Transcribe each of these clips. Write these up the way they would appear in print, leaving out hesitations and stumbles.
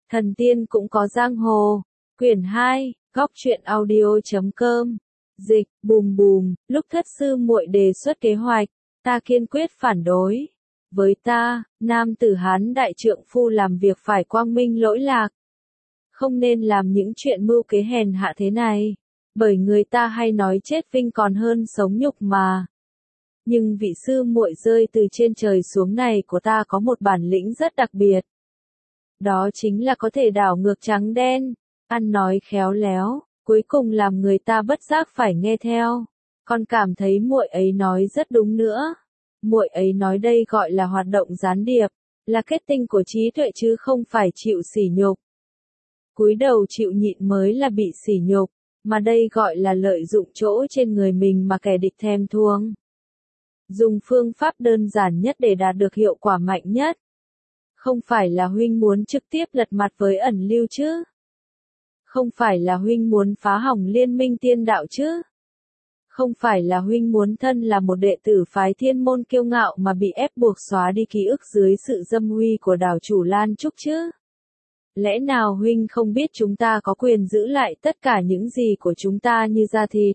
Thần tiên cũng có giang hồ. Quyển 2, góc truyện audio.com. Dịch, bùm bùm, lúc thất sư muội đề xuất kế hoạch, ta kiên quyết phản đối. Với ta, nam tử Hán đại trượng phu làm việc phải quang minh lỗi lạc. Không nên làm những chuyện mưu kế hèn hạ thế này. Bởi người ta hay nói chết vinh còn hơn sống nhục mà. Nhưng vị sư muội rơi từ trên trời xuống này của ta có một bản lĩnh rất đặc biệt. Đó chính là có thể đảo ngược trắng đen, ăn nói khéo léo, cuối cùng làm người ta bất giác phải nghe theo. Con cảm thấy muội ấy nói rất đúng nữa. Muội ấy nói đây gọi là hoạt động gián điệp, là kết tinh của trí tuệ chứ không phải chịu sỉ nhục. Cúi đầu chịu nhịn mới là bị sỉ nhục, mà đây gọi là lợi dụng chỗ trên người mình mà kẻ địch thèm thuồng. Dùng phương pháp đơn giản nhất để đạt được hiệu quả mạnh nhất. Không phải là huynh muốn trực tiếp lật mặt với ẩn lưu chứ? Không phải là huynh muốn phá hỏng liên minh tiên đạo chứ? Không phải là huynh muốn thân là một đệ tử phái thiên môn kiêu ngạo mà bị ép buộc xóa đi ký ức dưới sự dâm huy của đảo chủ Lan Trúc chứ? Lẽ nào huynh không biết chúng ta có quyền giữ lại tất cả những gì của chúng ta như da thịt,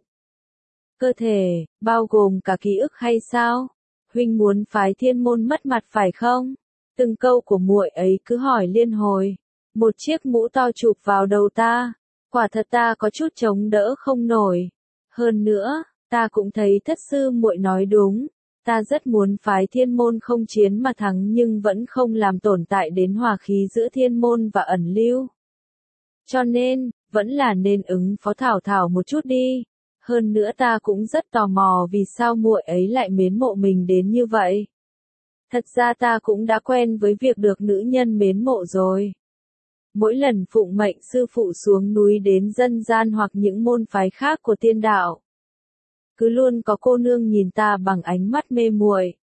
cơ thể, bao gồm cả ký ức hay sao? Huynh muốn phái thiên môn mất mặt phải không? Từng câu của muội ấy cứ hỏi liên hồi. Một chiếc mũ to chụp vào đầu ta. Quả thật ta có chút chống đỡ không nổi. Hơn nữa, ta cũng thấy thất sư muội nói đúng. Ta rất muốn phái thiên môn không chiến mà thắng nhưng vẫn không làm tổn tại đến hòa khí giữa thiên môn và ẩn lưu. Cho nên, vẫn là nên ứng phó Thảo Thảo một chút đi. Hơn nữa ta cũng rất tò mò vì sao muội ấy lại mến mộ mình đến như vậy. Thật ra ta cũng đã quen với việc được nữ nhân mến mộ rồi. Mỗi lần phụng mệnh sư phụ xuống núi đến dân gian hoặc những môn phái khác của tiên đạo, cứ luôn có cô nương nhìn ta bằng ánh mắt mê muội.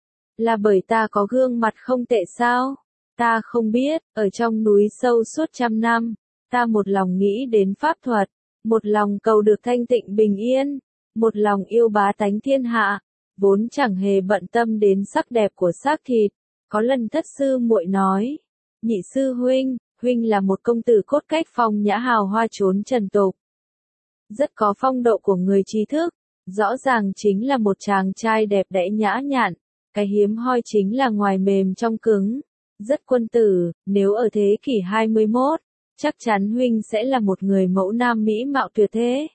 Là bởi ta có gương mặt không tệ sao? Ta không biết, ở trong núi sâu suốt 100 năm, ta một lòng nghĩ đến pháp thuật, một lòng cầu được thanh tịnh bình yên, một lòng yêu bá tánh thiên hạ, vốn chẳng hề bận tâm đến sắc đẹp của xác thịt. Có lần thất sư muội nói, nhị sư huynh, huynh là một công tử cốt cách phong nhã hào hoa trốn trần tục. Rất có phong độ của người trí thức, rõ ràng chính là một chàng trai đẹp đẽ nhã nhặn, cái hiếm hoi chính là ngoài mềm trong cứng. Rất quân tử, nếu ở thế kỷ 21, chắc chắn huynh sẽ là một người mẫu nam mỹ mạo tuyệt thế.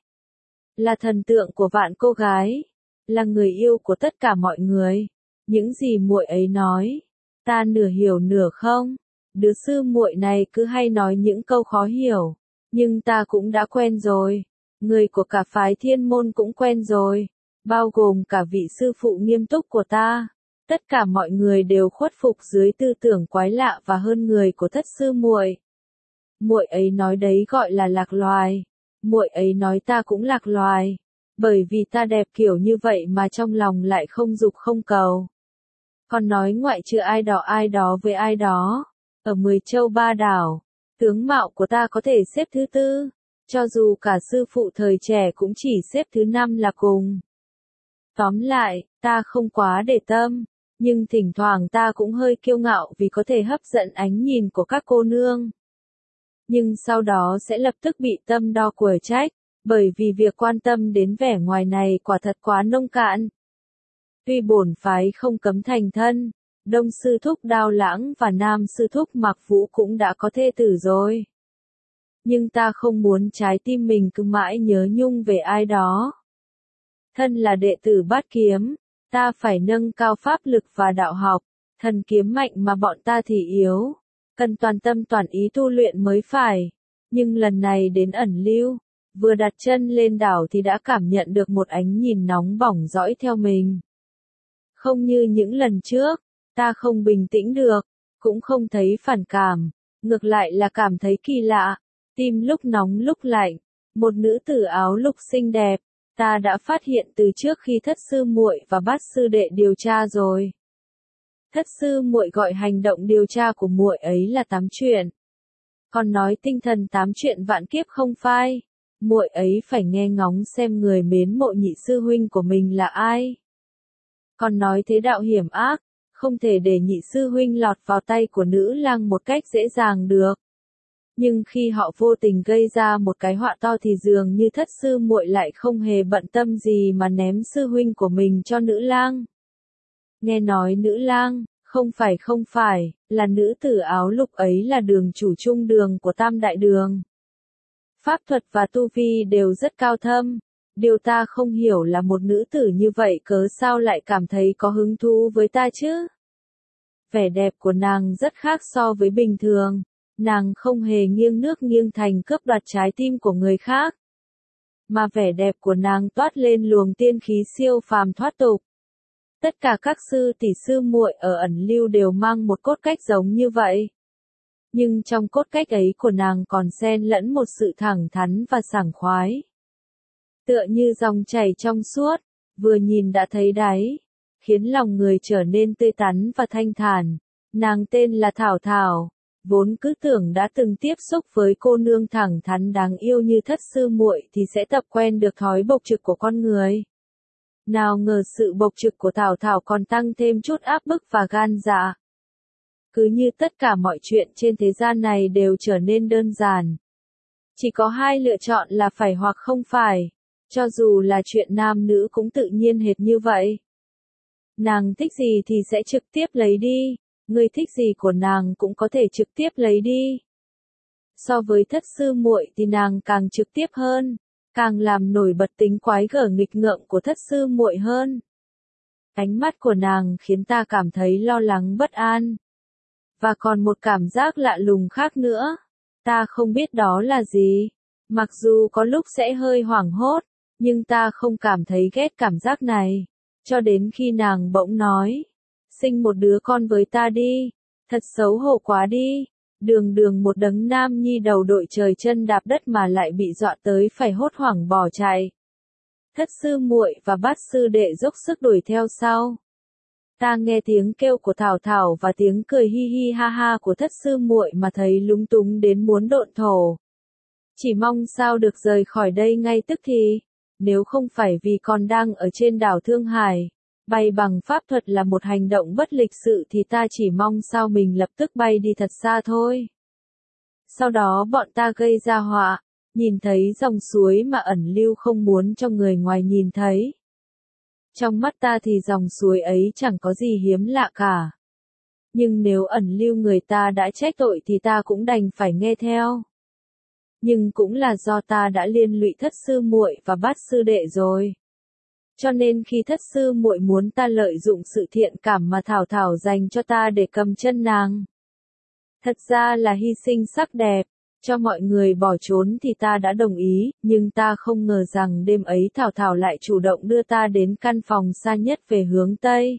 Là thần tượng của vạn cô gái, là người yêu của tất cả mọi người. Những gì muội ấy nói, ta nửa hiểu nửa không. Đứa sư muội này cứ hay nói những câu khó hiểu, nhưng ta cũng đã quen rồi. Người của cả phái thiên môn cũng quen rồi, bao gồm cả vị sư phụ nghiêm túc của ta. Tất cả mọi người đều khuất phục dưới tư tưởng quái lạ và hơn người của thất sư muội. Muội ấy nói đấy gọi là lạc loài. Muội ấy nói ta cũng lạc loài, bởi vì ta đẹp kiểu như vậy mà trong lòng lại không dục không cầu. Còn nói ngoại trừ ai đó với ai đó, ở 10 châu 3 đảo, tướng mạo của ta có thể xếp thứ 4, cho dù cả sư phụ thời trẻ cũng chỉ xếp thứ 5 là cùng. Tóm lại, ta không quá để tâm, nhưng thỉnh thoảng ta cũng hơi kiêu ngạo vì có thể hấp dẫn ánh nhìn của các cô nương. Nhưng sau đó sẽ lập tức bị tâm đo quở trách, bởi vì việc quan tâm đến vẻ ngoài này quả thật quá nông cạn. Tuy bổn phái không cấm thành thân, Đông sư thúc Đao Lãng và Nam sư thúc Mạc Vũ cũng đã có thê tử rồi. Nhưng ta không muốn trái tim mình cứ mãi nhớ nhung về ai đó. Thân là đệ tử Bát Kiếm, ta phải nâng cao pháp lực và đạo học, thần kiếm mạnh mà bọn ta thì yếu. Cần toàn tâm toàn ý tu luyện mới phải. Nhưng lần này đến ẩn lưu, vừa đặt chân lên đảo thì đã cảm nhận được một ánh nhìn nóng bỏng dõi theo mình. Không như những lần trước, ta không bình tĩnh được, cũng không thấy phản cảm, ngược lại là cảm thấy kỳ lạ, tim lúc nóng lúc lạnh. Một nữ tử áo lục xinh đẹp, ta đã phát hiện từ trước khi thất sư muội và bát sư đệ điều tra rồi. Thất sư muội gọi hành động điều tra của muội ấy là 8 chuyện. Còn nói tinh thần 8 chuyện vạn kiếp không phai. Muội ấy phải nghe ngóng xem người mến mộ nhị sư huynh của mình là ai. Còn nói thế đạo hiểm ác, không thể để nhị sư huynh lọt vào tay của nữ lang một cách dễ dàng được. Nhưng khi họ vô tình gây ra một cái họa to thì dường như thất sư muội lại không hề bận tâm gì mà ném sư huynh của mình cho nữ lang. Nghe nói nữ lang, không phải, là nữ tử áo lục ấy là đường chủ trung đường của Tam Đại Đường. Pháp thuật và tu vi đều rất cao thâm. Điều ta không hiểu là một nữ tử như vậy cớ sao lại cảm thấy có hứng thú với ta chứ? Vẻ đẹp của nàng rất khác so với bình thường. Nàng không hề nghiêng nước nghiêng thành cướp đoạt trái tim của người khác. Mà vẻ đẹp của nàng toát lên luồng tiên khí siêu phàm thoát tục. Tất cả các sư tỷ sư muội ở ẩn lưu đều mang một cốt cách giống như vậy. Nhưng trong cốt cách ấy của nàng còn xen lẫn một sự thẳng thắn và sảng khoái. Tựa như dòng chảy trong suốt, vừa nhìn đã thấy đáy, khiến lòng người trở nên tươi tắn và thanh thản. Nàng tên là Thảo Thảo, vốn cứ tưởng đã từng tiếp xúc với cô nương thẳng thắn đáng yêu như thất sư muội thì sẽ tập quen được thói bộc trực của con người. Nào ngờ sự bộc trực của Thảo Thảo còn tăng thêm chút áp bức và gan dạ. Cứ như tất cả mọi chuyện trên thế gian này đều trở nên đơn giản. Chỉ có hai lựa chọn là phải hoặc không phải. Cho dù là chuyện nam nữ cũng tự nhiên hệt như vậy. Nàng thích gì thì sẽ trực tiếp lấy đi, người thích gì của nàng cũng có thể trực tiếp lấy đi. So với thất sư muội thì nàng càng trực tiếp hơn, càng làm nổi bật tính quái gở nghịch ngợm của thất sư muội hơn. Ánh mắt của nàng khiến ta cảm thấy lo lắng bất an. Và còn một cảm giác lạ lùng khác nữa, ta không biết đó là gì. Mặc dù có lúc sẽ hơi hoảng hốt, nhưng ta không cảm thấy ghét cảm giác này. Cho đến khi nàng bỗng nói, sinh một đứa con với ta đi, thật xấu hổ quá đi. Đường một đấng nam nhi đầu đội trời chân đạp đất mà lại bị dọa tới phải hốt hoảng bỏ chạy. Thất sư muội và bát sư đệ dốc sức đuổi theo sau. Ta nghe tiếng kêu của Thảo Thảo và tiếng cười hi hi ha ha của thất sư muội mà thấy lúng túng đến muốn độn thổ. Chỉ mong sao được rời khỏi đây ngay tức thì. Nếu không phải vì còn đang ở trên đảo Thương Hải, bay bằng pháp thuật là một hành động bất lịch sự thì ta chỉ mong sao mình lập tức bay đi thật xa thôi. Sau đó bọn ta gây ra họa, nhìn thấy dòng suối mà ẩn lưu không muốn cho người ngoài nhìn thấy. Trong mắt ta thì dòng suối ấy chẳng có gì hiếm lạ cả. Nhưng nếu ẩn lưu người ta đã trách tội thì ta cũng đành phải nghe theo. Nhưng cũng là do ta đã liên lụy thất sư muội và bát sư đệ rồi. Cho nên khi thất sư muội muốn ta lợi dụng sự thiện cảm mà Thảo Thảo dành cho ta để cầm chân nàng. Thật ra là hy sinh sắc đẹp, cho mọi người bỏ trốn thì ta đã đồng ý, nhưng ta không ngờ rằng đêm ấy Thảo Thảo lại chủ động đưa ta đến căn phòng xa nhất về hướng Tây.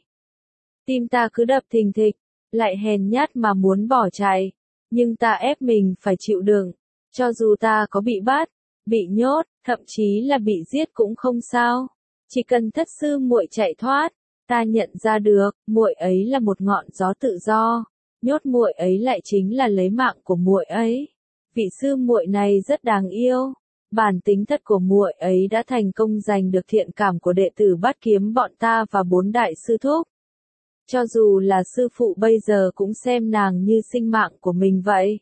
Tim ta cứ đập thình thịch, lại hèn nhát mà muốn bỏ chạy, nhưng ta ép mình phải chịu đựng. Cho dù ta có bị bắt, bị nhốt, thậm chí là bị giết cũng không sao. Chỉ cần thất sư muội chạy thoát, ta nhận ra được, muội ấy là một ngọn gió tự do, nhốt muội ấy lại chính là lấy mạng của muội ấy. Vị sư muội này rất đáng yêu, bản tính thật của muội ấy đã thành công giành được thiện cảm của đệ tử Bát Kiếm bọn ta và 4 đại sư thúc. Cho dù là sư phụ bây giờ cũng xem nàng như sinh mạng của mình vậy.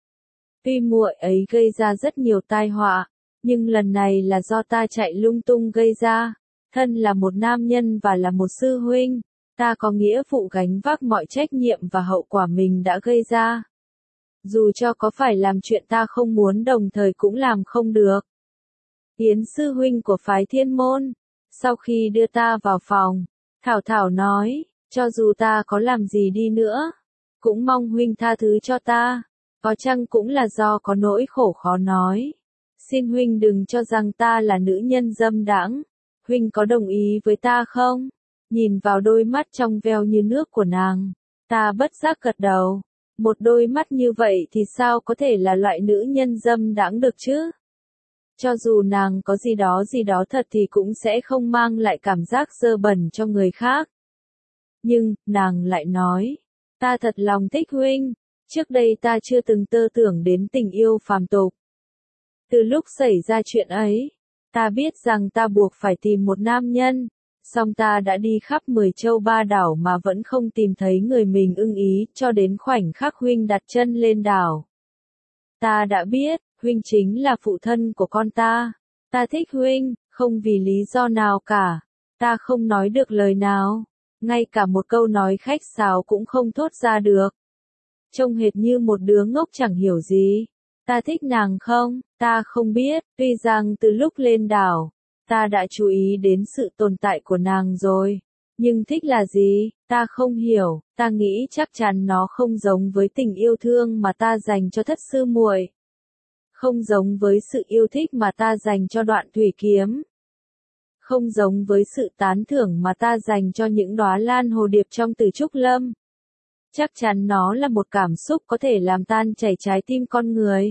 Tuy muội ấy gây ra rất nhiều tai họa, nhưng lần này là do ta chạy lung tung gây ra. Thân là một nam nhân và là một sư huynh, ta có nghĩa vụ gánh vác mọi trách nhiệm và hậu quả mình đã gây ra. Dù cho có phải làm chuyện ta không muốn đồng thời cũng làm không được. Yến sư huynh của phái Thiên Môn, sau khi đưa ta vào phòng, Thảo Thảo nói, cho dù ta có làm gì đi nữa, cũng mong huynh tha thứ cho ta. Có chăng cũng là do có nỗi khổ khó nói. Xin huynh đừng cho rằng ta là nữ nhân dâm đãng. Huynh có đồng ý với ta không? Nhìn vào đôi mắt trong veo như nước của nàng, ta bất giác gật đầu. Một đôi mắt như vậy thì sao có thể là loại nữ nhân dâm đãng được chứ? Cho dù nàng có gì đó thật thì cũng sẽ không mang lại cảm giác dơ bẩn cho người khác. Nhưng, nàng lại nói, ta thật lòng thích huynh. Trước đây ta chưa từng tơ tưởng đến tình yêu phàm tục. Từ lúc xảy ra chuyện ấy, ta biết rằng ta buộc phải tìm một nam nhân, song ta đã đi khắp 10 châu ba đảo mà vẫn không tìm thấy người mình ưng ý cho đến khoảnh khắc huynh đặt chân lên đảo. Ta đã biết, huynh chính là phụ thân của con ta. Ta thích huynh, không vì lý do nào cả. Ta không nói được lời nào. Ngay cả một câu nói khách sáo cũng không thốt ra được. Trông hệt như một đứa ngốc chẳng hiểu gì. Ta thích nàng không? Ta không biết, tuy rằng từ lúc lên đảo, ta đã chú ý đến sự tồn tại của nàng rồi. Nhưng thích là gì? Ta không hiểu, ta nghĩ chắc chắn nó không giống với tình yêu thương mà ta dành cho thất sư muội. Không giống với sự yêu thích mà ta dành cho Đoạn Thủy Kiếm. Không giống với sự tán thưởng mà ta dành cho những đóa lan hồ điệp trong Tử Trúc Lâm. Chắc chắn nó là một cảm xúc có thể làm tan chảy trái tim con người.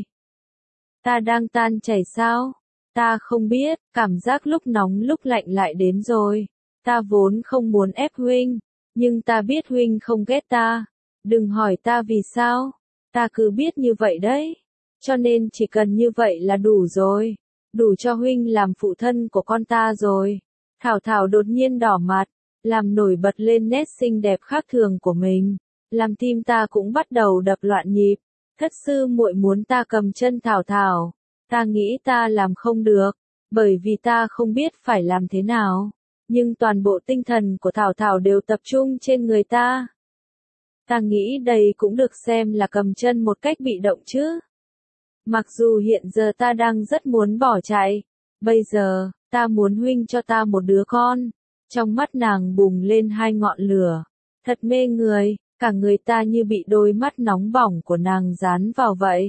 Ta đang tan chảy sao? Ta không biết, cảm giác lúc nóng lúc lạnh lại đến rồi. Ta vốn không muốn ép huynh, nhưng ta biết huynh không ghét ta. Đừng hỏi ta vì sao, ta cứ biết như vậy đấy. Cho nên chỉ cần như vậy là đủ rồi. Đủ cho huynh làm phụ thân của con ta rồi. Thảo Thảo đột nhiên đỏ mặt, làm nổi bật lên nét xinh đẹp khác thường của mình. Làm tim ta cũng bắt đầu đập loạn nhịp. Thất sư muội muốn ta cầm chân Thảo Thảo. Ta nghĩ ta làm không được, bởi vì ta không biết phải làm thế nào. Nhưng toàn bộ tinh thần của Thảo Thảo đều tập trung trên người ta. Ta nghĩ đây cũng được xem là cầm chân một cách bị động chứ. Mặc dù hiện giờ ta đang rất muốn bỏ chạy. Bây giờ, ta muốn huynh cho ta một đứa con. Trong mắt nàng bùng lên hai ngọn lửa. Thật mê người, cả người ta như bị đôi mắt nóng bỏng của nàng dán vào vậy.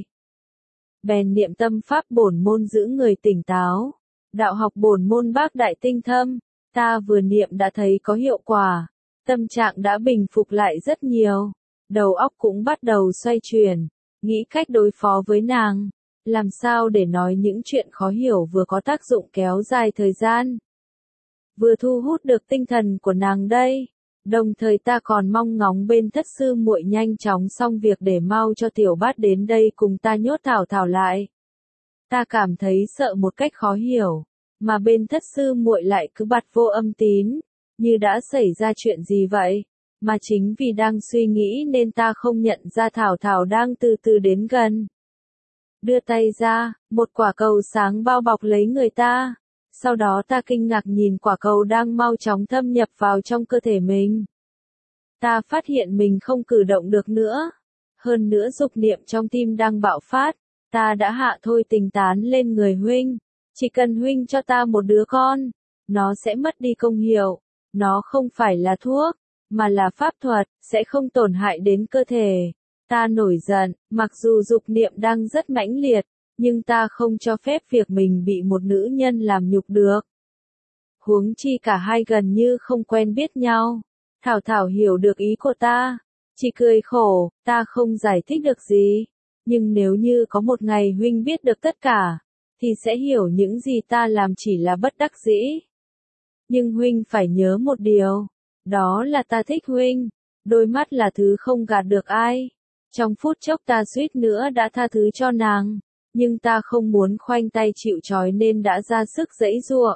Bèn niệm tâm pháp bổn môn giữ người tỉnh táo. Đạo học bổn môn bác đại tinh thâm. Ta vừa niệm đã thấy có hiệu quả. Tâm trạng đã bình phục lại rất nhiều. Đầu óc cũng bắt đầu xoay chuyển. Nghĩ cách đối phó với nàng. Làm sao để nói những chuyện khó hiểu vừa có tác dụng kéo dài thời gian. Vừa thu hút được tinh thần của nàng đây. Đồng thời ta còn mong ngóng bên thất sư muội nhanh chóng xong việc để mau cho Tiểu Bát đến đây cùng ta nhốt Thảo Thảo lại. Ta cảm thấy sợ một cách khó hiểu, mà bên thất sư muội lại cứ bặt vô âm tín, như đã xảy ra chuyện gì vậy, mà chính vì đang suy nghĩ nên ta không nhận ra Thảo Thảo đang từ từ đến gần. Đưa tay ra, một quả cầu sáng bao bọc lấy người ta. Sau đó ta kinh ngạc nhìn quả cầu đang mau chóng thâm nhập vào trong cơ thể mình. Ta phát hiện mình không cử động được nữa. Hơn nữa dục niệm trong tim đang bạo phát. Ta đã hạ thôi tình tán lên người huynh. Chỉ cần huynh cho ta một đứa con, nó sẽ mất đi công hiệu. Nó không phải là thuốc, mà là pháp thuật, sẽ không tổn hại đến cơ thể. Ta nổi giận, mặc dù dục niệm đang rất mãnh liệt. Nhưng ta không cho phép việc mình bị một nữ nhân làm nhục được. Huống chi cả hai gần như không quen biết nhau. Thảo Thảo hiểu được ý của ta. Chỉ cười khổ, ta không giải thích được gì. Nhưng nếu như có một ngày huynh biết được tất cả, thì sẽ hiểu những gì ta làm chỉ là bất đắc dĩ. Nhưng huynh phải nhớ một điều. Đó là ta thích huynh. Đôi mắt là thứ không gạt được ai. Trong phút chốc ta suýt nữa đã tha thứ cho nàng. Nhưng ta không muốn khoanh tay chịu trói nên đã ra sức giãy giụa.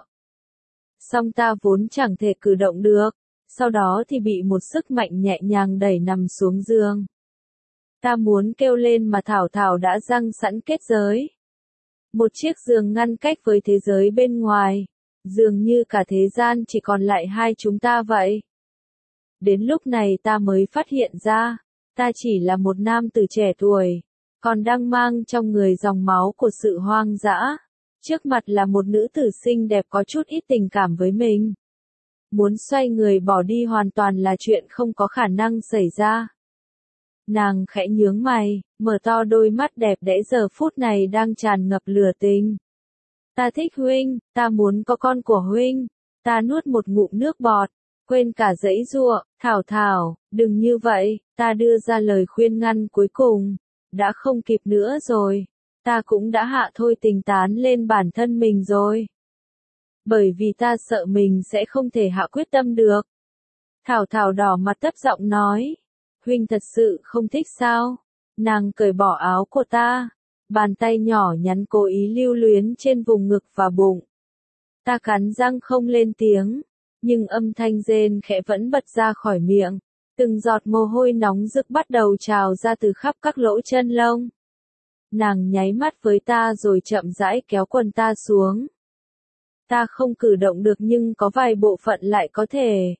Song ta vốn chẳng thể cử động được, sau đó thì bị một sức mạnh nhẹ nhàng đẩy nằm xuống giường. Ta muốn kêu lên mà Thảo Thảo đã giăng sẵn kết giới. Một chiếc giường ngăn cách với thế giới bên ngoài, dường như cả thế gian chỉ còn lại hai chúng ta vậy. Đến lúc này ta mới phát hiện ra, ta chỉ là một nam tử trẻ tuổi. Còn đang mang trong người dòng máu của sự hoang dã. Trước mặt là một nữ tử xinh đẹp có chút ít tình cảm với mình. Muốn xoay người bỏ đi hoàn toàn là chuyện không có khả năng xảy ra. Nàng khẽ nhướng mày, mở to đôi mắt đẹp đẽ giờ phút này đang tràn ngập lửa tình. Ta thích huynh, ta muốn có con của huynh. Ta nuốt một ngụm nước bọt, quên cả giãy giụa. Thảo Thảo, đừng như vậy, ta đưa ra lời khuyên ngăn cuối cùng. Đã không kịp nữa rồi. Ta cũng đã hạ thôi tình tán lên bản thân mình rồi. Bởi vì ta sợ mình sẽ không thể hạ quyết tâm được. Thảo Thảo đỏ mặt thấp giọng nói. Huynh thật sự không thích sao? Nàng cởi bỏ áo của ta. Bàn tay nhỏ nhắn cố ý lưu luyến trên vùng ngực và bụng. Ta cắn răng không lên tiếng. Nhưng âm thanh rên khẽ vẫn bật ra khỏi miệng. Từng giọt mồ hôi nóng rực bắt đầu trào ra từ khắp các lỗ chân lông. Nàng nháy mắt với ta rồi chậm rãi kéo quần ta xuống. Ta không cử động được nhưng có vài bộ phận lại có thể.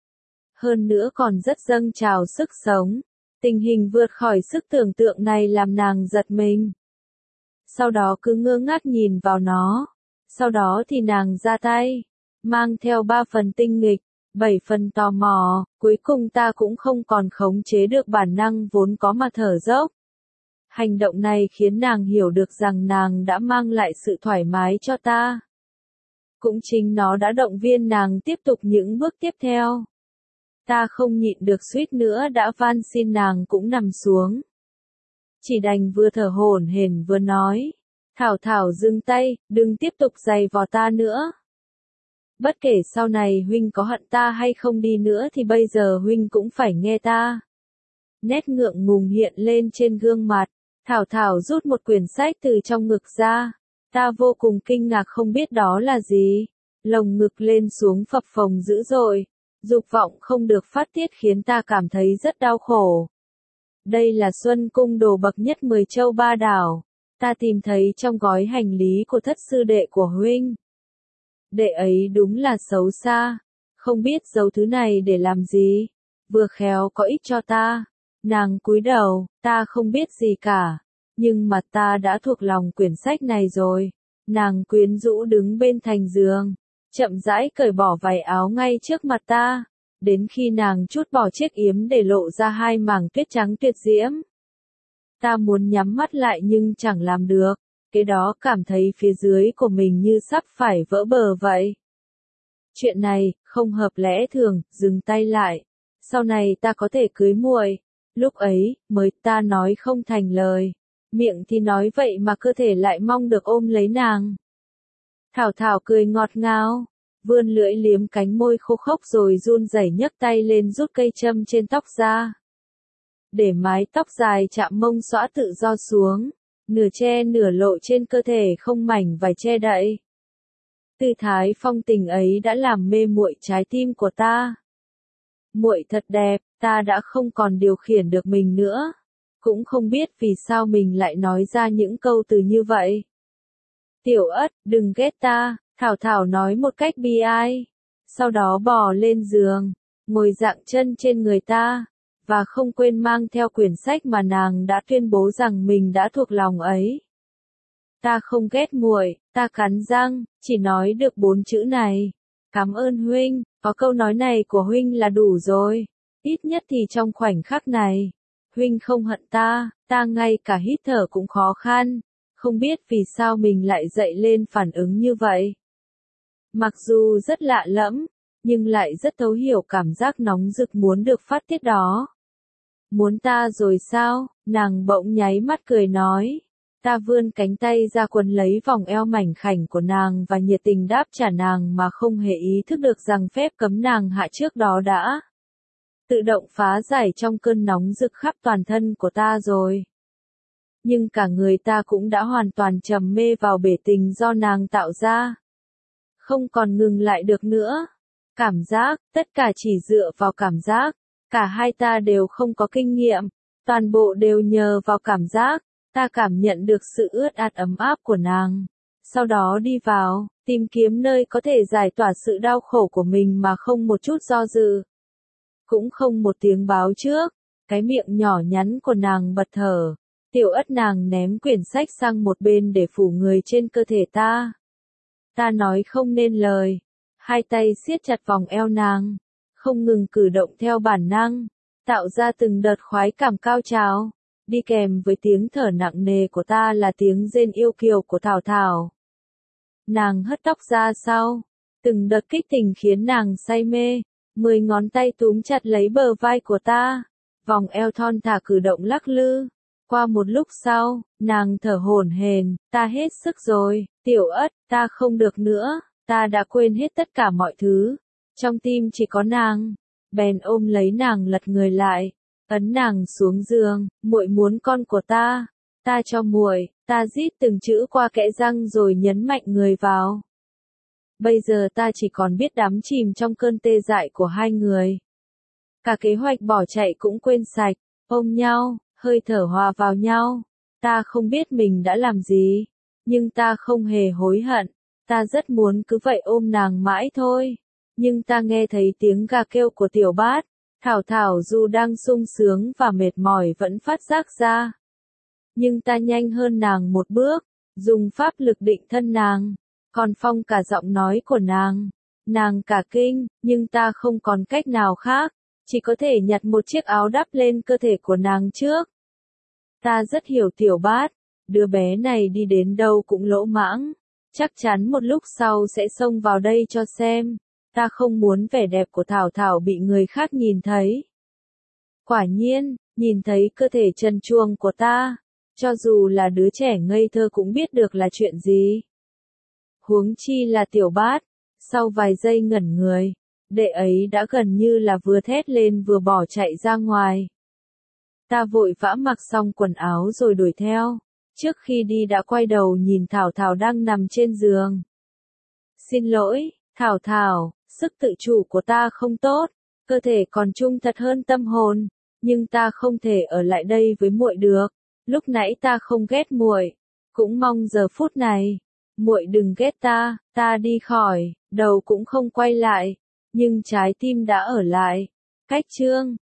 Hơn nữa còn rất dâng trào sức sống. Tình hình vượt khỏi sức tưởng tượng này làm nàng giật mình. Sau đó cứ ngơ ngác nhìn vào nó. Sau đó thì nàng ra tay. Mang theo 3 phần tinh nghịch, 7 phần tò mò, cuối cùng ta cũng không còn khống chế được bản năng vốn có mà thở dốc. Hành động này khiến nàng hiểu được rằng nàng đã mang lại sự thoải mái cho ta. Cũng chính nó đã động viên nàng tiếp tục những bước tiếp theo. Ta không nhịn được suýt nữa đã van xin nàng cũng nằm xuống. Chỉ đành vừa thở hổn hển vừa nói. Thảo Thảo dừng tay, đừng tiếp tục giày vò ta nữa. Bất kể sau này huynh có hận ta hay không đi nữa thì bây giờ huynh cũng phải nghe ta. Nét ngượng ngùng hiện lên trên gương mặt. Thảo Thảo rút một quyển sách từ trong ngực ra. Ta vô cùng kinh ngạc không biết đó là gì. Lồng ngực lên xuống phập phồng dữ dội. Dục vọng không được phát tiết khiến ta cảm thấy rất đau khổ. Đây là Xuân Cung đồ bậc nhất 10 châu ba đảo. Ta tìm thấy trong gói hành lý của thất sư đệ của huynh. Đệ ấy đúng là xấu xa. Không biết giấu thứ này để làm gì. Vừa khéo có ích cho ta. Nàng cúi đầu, ta không biết gì cả. Nhưng mà ta đã thuộc lòng quyển sách này rồi. Nàng quyến rũ đứng bên thành giường. Chậm rãi cởi bỏ vải áo ngay trước mặt ta. Đến khi nàng trút bỏ chiếc yếm để lộ ra 2 mảng tuyết trắng tuyệt diễm. Ta muốn nhắm mắt lại nhưng chẳng làm được. Cái đó cảm thấy phía dưới của mình như sắp phải vỡ bờ vậy. Chuyện này, không hợp lẽ thường, dừng tay lại. Sau này ta có thể cưới muội. Lúc ấy, mới ta nói không thành lời. Miệng thì nói vậy mà cơ thể lại mong được ôm lấy nàng. Thảo Thảo cười ngọt ngào. Vươn lưỡi liếm cánh môi khô khốc rồi run rẩy nhấc tay lên rút cây châm trên tóc ra. Để mái tóc dài chạm mông xõa tự do xuống. Nửa che nửa lộ trên cơ thể không mảnh vải che đậy. Tư thái phong tình ấy đã làm mê muội trái tim của ta. Muội thật đẹp, ta đã không còn điều khiển được mình nữa. Cũng không biết vì sao mình lại nói ra những câu từ như vậy. Tiểu Ất, đừng ghét ta, Thảo Thảo nói một cách bi ai. Sau đó bò lên giường, ngồi dạng chân trên người ta. Và không quên mang theo quyển sách mà nàng đã tuyên bố rằng mình đã thuộc lòng ấy. Ta không ghét muội, ta cắn răng, chỉ nói được 4 chữ này. Cảm ơn huynh, có câu nói này của huynh là đủ rồi. Ít nhất thì trong khoảnh khắc này, huynh không hận ta, ta ngay cả hít thở cũng khó khăn. Không biết vì sao mình lại dậy lên phản ứng như vậy. Mặc dù rất lạ lẫm, nhưng lại rất thấu hiểu cảm giác nóng rực muốn được phát tiết đó. Muốn ta rồi sao? Nàng bỗng nháy mắt cười nói. Ta vươn cánh tay ra quấn lấy vòng eo mảnh khảnh của nàng và nhiệt tình đáp trả nàng mà không hề ý thức được rằng phép cấm nàng hạ trước đó đã tự động phá giải trong cơn nóng rực khắp toàn thân của ta rồi. Nhưng cả người ta cũng đã hoàn toàn trầm mê vào bể tình do nàng tạo ra. Không còn ngừng lại được nữa. Cảm giác, tất cả chỉ dựa vào cảm giác. Cả hai ta đều không có kinh nghiệm. Toàn bộ đều nhờ vào cảm giác. Ta cảm nhận được sự ướt át ấm áp của nàng. Sau đó đi vào, tìm kiếm nơi có thể giải tỏa sự đau khổ của mình mà không một chút do dự. Cũng không một tiếng báo trước. Cái miệng nhỏ nhắn của nàng bật thở. Tiểu Ất nàng ném quyển sách sang một bên để phủ người trên cơ thể ta. Ta nói không nên lời. Hai tay siết chặt vòng eo nàng. Không ngừng cử động theo bản năng. Tạo ra từng đợt khoái cảm cao trào. Đi kèm với tiếng thở nặng nề của ta là tiếng rên yêu kiều của Thảo Thảo. Nàng hất tóc ra sau. Từng đợt kích tình khiến nàng say mê. 10 ngón tay túm chặt lấy bờ vai của ta. Vòng eo thon thả cử động lắc lư. Qua một lúc sau, nàng thở hổn hển, ta hết sức rồi, Tiểu Ất, ta không được nữa, ta đã quên hết tất cả mọi thứ. Trong tim chỉ có nàng. Bèn ôm lấy nàng lật người lại, ấn nàng xuống giường, muội muốn con của ta cho muội, ta rít từng chữ qua kẽ răng rồi nhấn mạnh người vào. Bây giờ ta chỉ còn biết đắm chìm trong cơn tê dại của hai người. Cả kế hoạch bỏ chạy cũng quên sạch, ôm nhau, hơi thở hòa vào nhau. Ta không biết mình đã làm gì, nhưng ta không hề hối hận. Ta rất muốn cứ vậy ôm nàng mãi thôi. Nhưng ta nghe thấy tiếng gà kêu của tiểu bát. Thảo Thảo dù đang sung sướng và mệt mỏi vẫn phát giác ra. Nhưng ta nhanh hơn nàng một bước, dùng pháp lực định thân nàng. Còn phong cả giọng nói của nàng. Nàng cả kinh, nhưng ta không còn cách nào khác. Chỉ có thể nhặt một chiếc áo đắp lên cơ thể của nàng trước. Ta rất hiểu tiểu bát. Đứa bé này đi đến đâu cũng lỗ mãng. Chắc chắn một lúc sau sẽ xông vào đây cho xem. Ta không muốn vẻ đẹp của Thảo Thảo bị người khác nhìn thấy. Quả nhiên, nhìn thấy cơ thể trần truồng của ta. Cho dù là đứa trẻ ngây thơ cũng biết được là chuyện gì. Huống chi là tiểu bát. Sau vài giây ngẩn người, đệ ấy đã gần như là vừa thét lên vừa bỏ chạy ra ngoài. Ta vội vã mặc xong quần áo rồi đuổi theo. Trước khi đi đã quay đầu nhìn Thảo Thảo đang nằm trên giường. Xin lỗi, Thảo Thảo, sức tự chủ của ta không tốt, cơ thể còn trung thật hơn tâm hồn, nhưng ta không thể ở lại đây với muội được. Lúc nãy ta không ghét muội, cũng mong giờ phút này muội đừng ghét ta. Ta đi khỏi, đầu cũng không quay lại, nhưng trái tim đã ở lại. Cách chương